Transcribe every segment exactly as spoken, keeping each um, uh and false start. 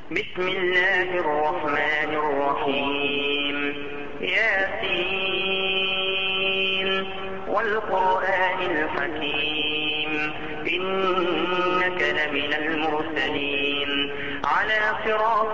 بسم الله الرحمن الرحيم ياسين والقرآن الحكيم إنك لمن المرسلين على صراط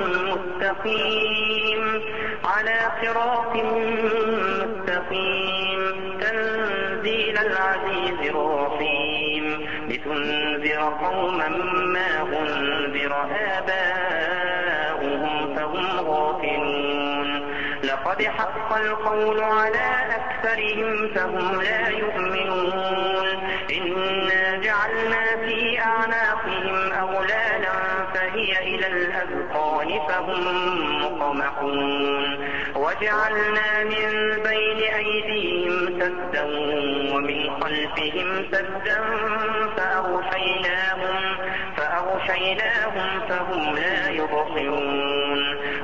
مستقيم على صراط مستقيم تنزيل العزيز الرحيم لتنذر قوما ما أنذر آباؤهم فهم غافلون لقد حق القول على أكثرهم فهم لا يؤمنون إنا جعلنا في أعناقهم أغلالا فهي إلى الأذقان فهم مقمحون وجعلنا من بين أيديهم سدا ومن خلفهم سدا فأغشيناهم فأغشيناهم فهم لا يبصرون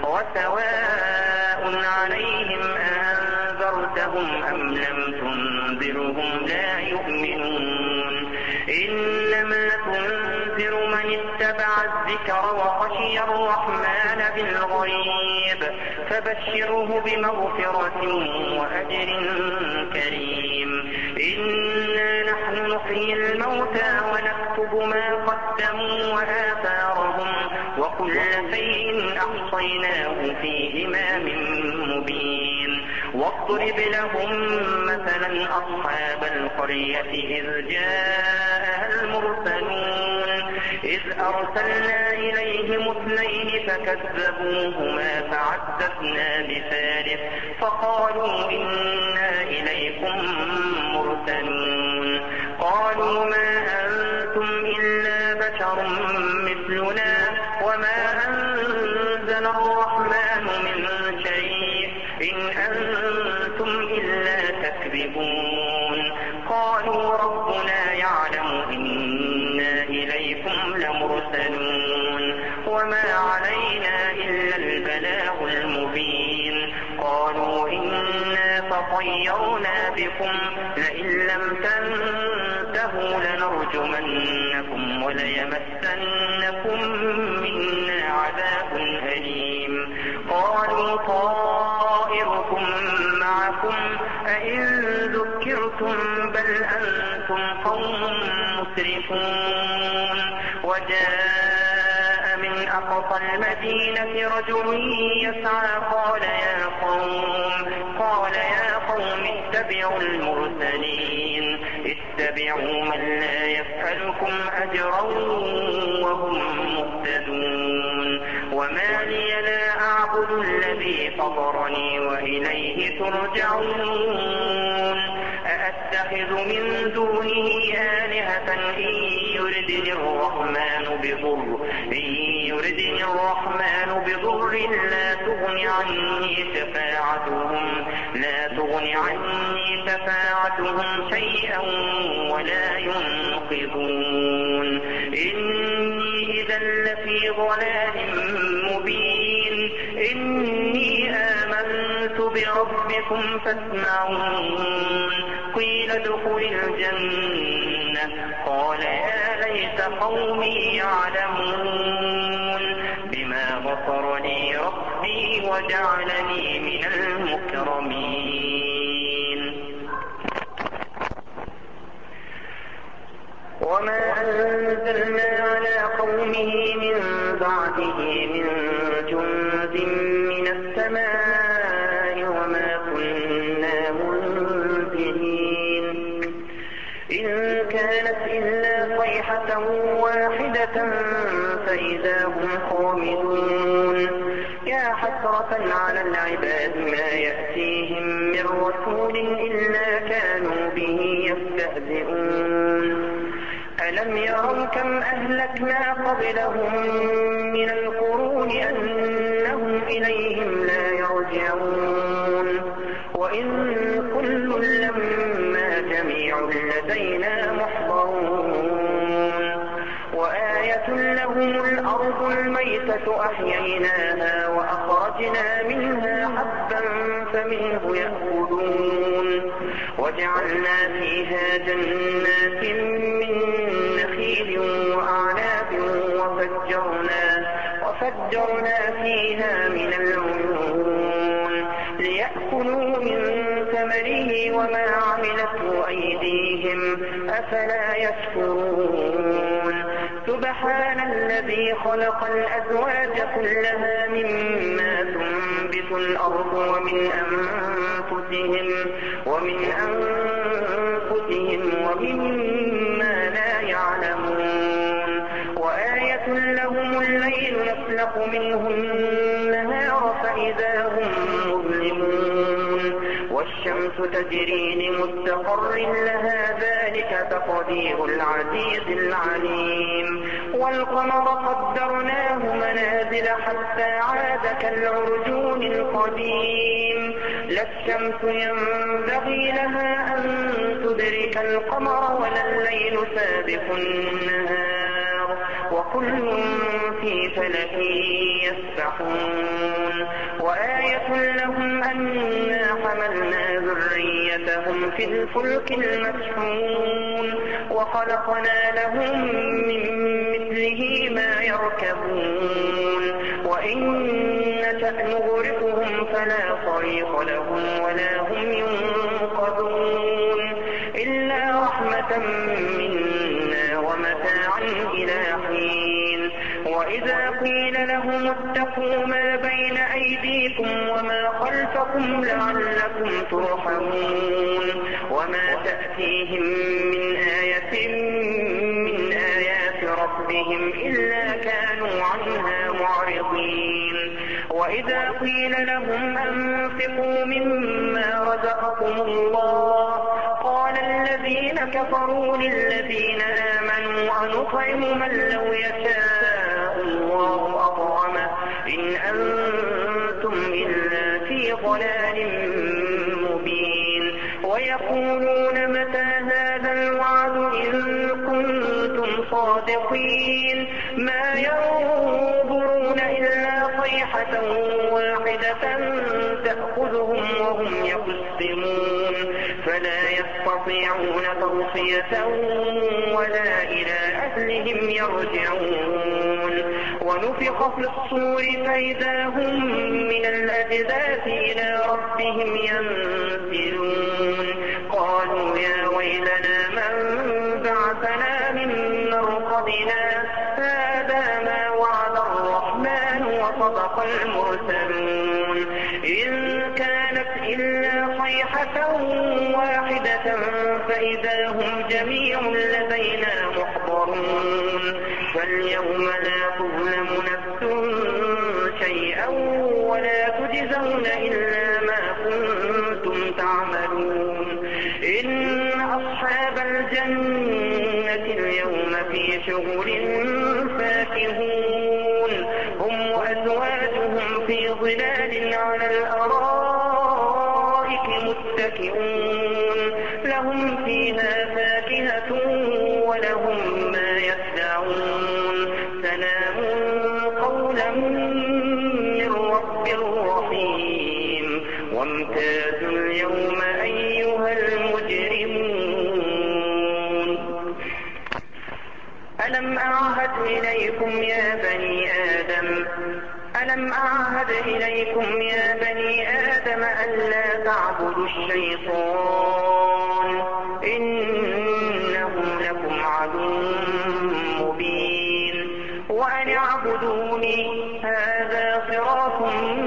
وسواء عليهم أنذرتهم أم لم تنذرهم لا يؤمنون إنما تنذر من اتبع الذكر وخشي الرحمن بالغيب فبشره بمغفرة وأجر كريم إنا نحن نحيي الموتى ونكتب ما قدموا وآثارهم وكل شيء أحصيناه في إمام مبين واضرب لهم مثلا أصحاب القرية إذ جاءها المرسلون إذ أرسلنا إليهم اثنين فكذبوهما فعززنا بثالث فقالوا إنا إليكم مرسلون قالوا ما أنتم إلا بشر مثلنا وما أنزل الرحمن من شيء إن أنتم إلا تكذبون قالوا ربنا يعلم إنا إليكم لمرسلون وما علينا إلا البلاغ المبين قالوا إنا تطيرنا بكم لئن لم تنتهوا لنرجمنكم وليمسنكم منا عذاب أليم قالوا طائركم معكم أئن ذكرتم بل أنتم قوم مسرفون وجاء من أقصى المدينة رجل يسعى قال يا قوم قال يا قوم اتبعوا المرسلين اتبعوا من لا يسألكم أجرا وهم مهتدون وما لي لا أعبد الذي فطرني وإليه ترجعون أأتخذ من دونه آلهة إن يردني الرحمن بضر إن يردني الرحمن بضر لا تغن عني شفاعتهم لا تغن عني شفاعتهم شيئا ولا ينقذون إني إذا لفي ضلال مبين إني آمنت بربكم فاسمعون قيل ادخل الجنة قال يا ليت قومي يعلمون بما غفر لي ربي وجعلني من المكرمين وما أنزلنا على قومه من بعده من جند من السماء وما كنا منزلين إن كانت إلا صيحة واحدة فإذا هم خامدون يا حسرة على العباد ما يأتيهم من رسول إلا كانوا به يستهزئون ألم يروا كم أهلكنا قبلهم من القرون أنهم إليهم لا يرجعون وإن كل لما جميع لدينا محضرون وآية لهم الأرض الميتة أحييناها وأخرجنا منها حبا فمنه يأكلون وجعلنا فيها جنات من نخيل وأعناب وفجرنا وفجرنا فيها من العيون ليأكلوا من ثمره وما عملته أيديهم أفلا يشكرون سبحان الذي خلق الأزواج كلها مما تنبت الأرض ومن أنفسهم ومن أنفسهم ومما لا يعلمون وآية لهم الليل نسلخ منه النهار فإذا هم مظلمون والشمس تجري لمستقر لها ذلك تقدير العزيز العليم والقمر قدرناه منازل حتى عاد كالعرجون القديم لا الشمس ينبغي لها أن تدرك القمر ولا الليل سابق النهار وكل في فلك يسبحون وآية لهم أنا حملنا ذريتهم في الفلك المشحون وخلقنا لهم من مثله ما يركبون وإن نشأ نغرقهم فلا صريخ لهم ولا هم ينقذون إلا رحمة منا ومتاعا إلى حين وإذا قيل لهم اتقوا ما بين أيديكم وما خلفكم لعلكم ترحمون وما تأتيهم من آية من آيات ربهم إلا كانوا عنها معرضين وإذا قيل لهم أنفقوا مما رزقكم الله قال الذين كفروا للذين آمنوا أنطعم من لو يشاء الله أطعمه إن أنتم إلا في ضلال مبين ويقولون متى هذا الوعد إن كنتم صادقين ما ينظرون إلا صيحة واحدة تأخذهم وهم يخصمون فلا يستطيعون توصية ولا إلى أهلهم يرجعون ونفخ في الصور فإذا هم من الأجداث إلى ربهم ينزلون قالوا يا ويلنا من بعثنا من مرقدنا هذا ما وعد الرحمن وصدق المرسلون إن كانت إلا صيحة واحدة فإذا هم جميع لدينا محضرون فاليوم لا تظلم نفس شيئا ولا تجزون إلا ما كنتم تعملون إن أصحاب الجنة اليوم في شغل فاكهون هم وأزواجهم في ظلال على الأرائك متكئون لهم فيها فاكهة ولهم ما يدعون سلام قولا من رب رحيم وامتازوا اليوم أيها المجرمون ألم أعهد إليكم يا بني آدم ألم أعهد إليكم يا بني آدم ألا تعبدوا الشيطان إنه لكم عدو مبين وأن اعبدوني هذا صراط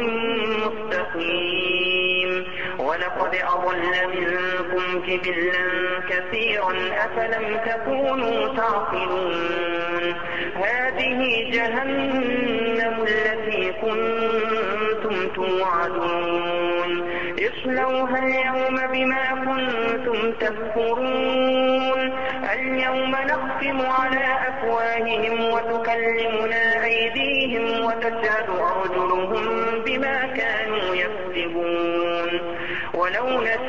مستقيم ولقد أضل منكم جبلا كثيرا أفلم تكونوا تعقلون هذه جهنم التي كنتم توعدون اصلوها اليوم بما كنتم تكفرون اليوم نختم على أفواههم وتكلمنا أيديهم وتشهد أرجلهم بما كانوا يكسبون ولو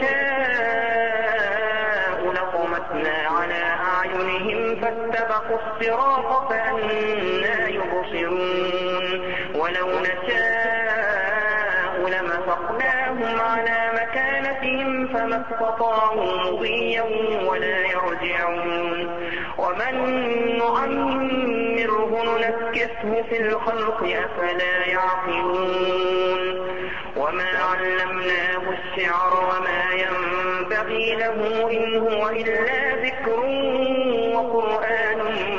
نشاء لطمسنا على أعينهم فاستبقوا الصراط فأنى يبصرون ولو نشاء لمسخناهم على مكانتهم فما استطاعوا مضيا ولا يرجعون ومن نعمره ننسى نمكثه في الخلق أفلا يعقلون وما علمناه الشعر وما ينبغي له إن هو إلا ذكر وقرآن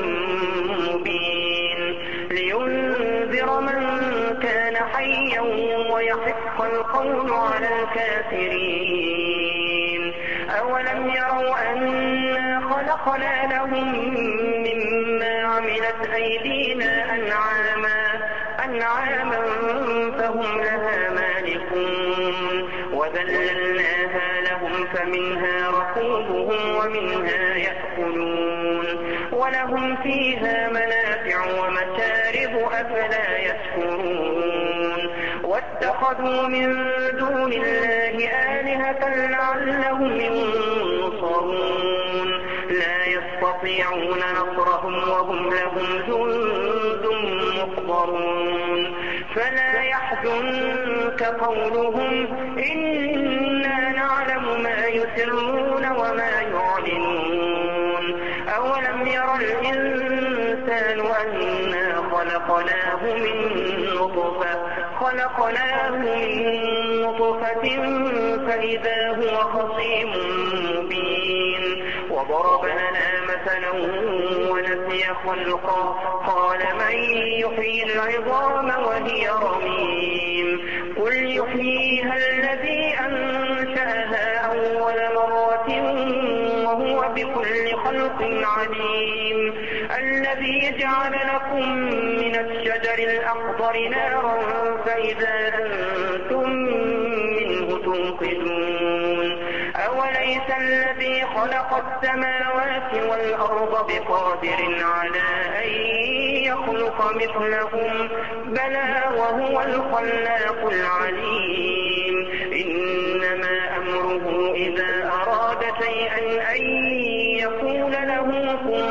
مبين لينذر من كان حيا ويحق القول على الكافرين أولم يروا أنا خلقنا لهم مما عملت أيدينا أنعاما أنعاما فهم لها مالكون وذللناها لهم فمنها ركوبهم ومنها يأكلون ولهم فيها منافع ومشارب أفلا يشكرون واتخذوا من دون الله آلهة لعلهم ينصرون لا يستطيعون نصرهم وهم لهم جند محضرون فلا يحزنك قولهم إنا نعلم ما يسرون وما يعلنون أولم ير الإنسان أنا خلقناه من نطفة خلقناه من نطفة فإذا هو خصيم مبين وضرب لنا مثلا ونسي خلقه قال من يحيي العظام وهي رميم قل يحييها الذي أنشأها أول مرة وهو بكل خلق عليم الذي جعل لكم من الشجر الأخضر نارا فإذا أنتم منه توقدون أوليس الذي خلق السماوات والأرض بقادر على أن يخلق مثلهم بلى وهو الخلاق العليم إنما أمره إذا أراد شيئا أن يقول له كن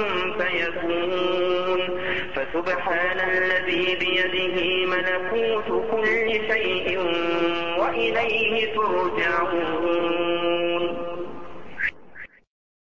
فيكون فسبحان الذي بيده ملكوت كل شيء وإليه ترجعون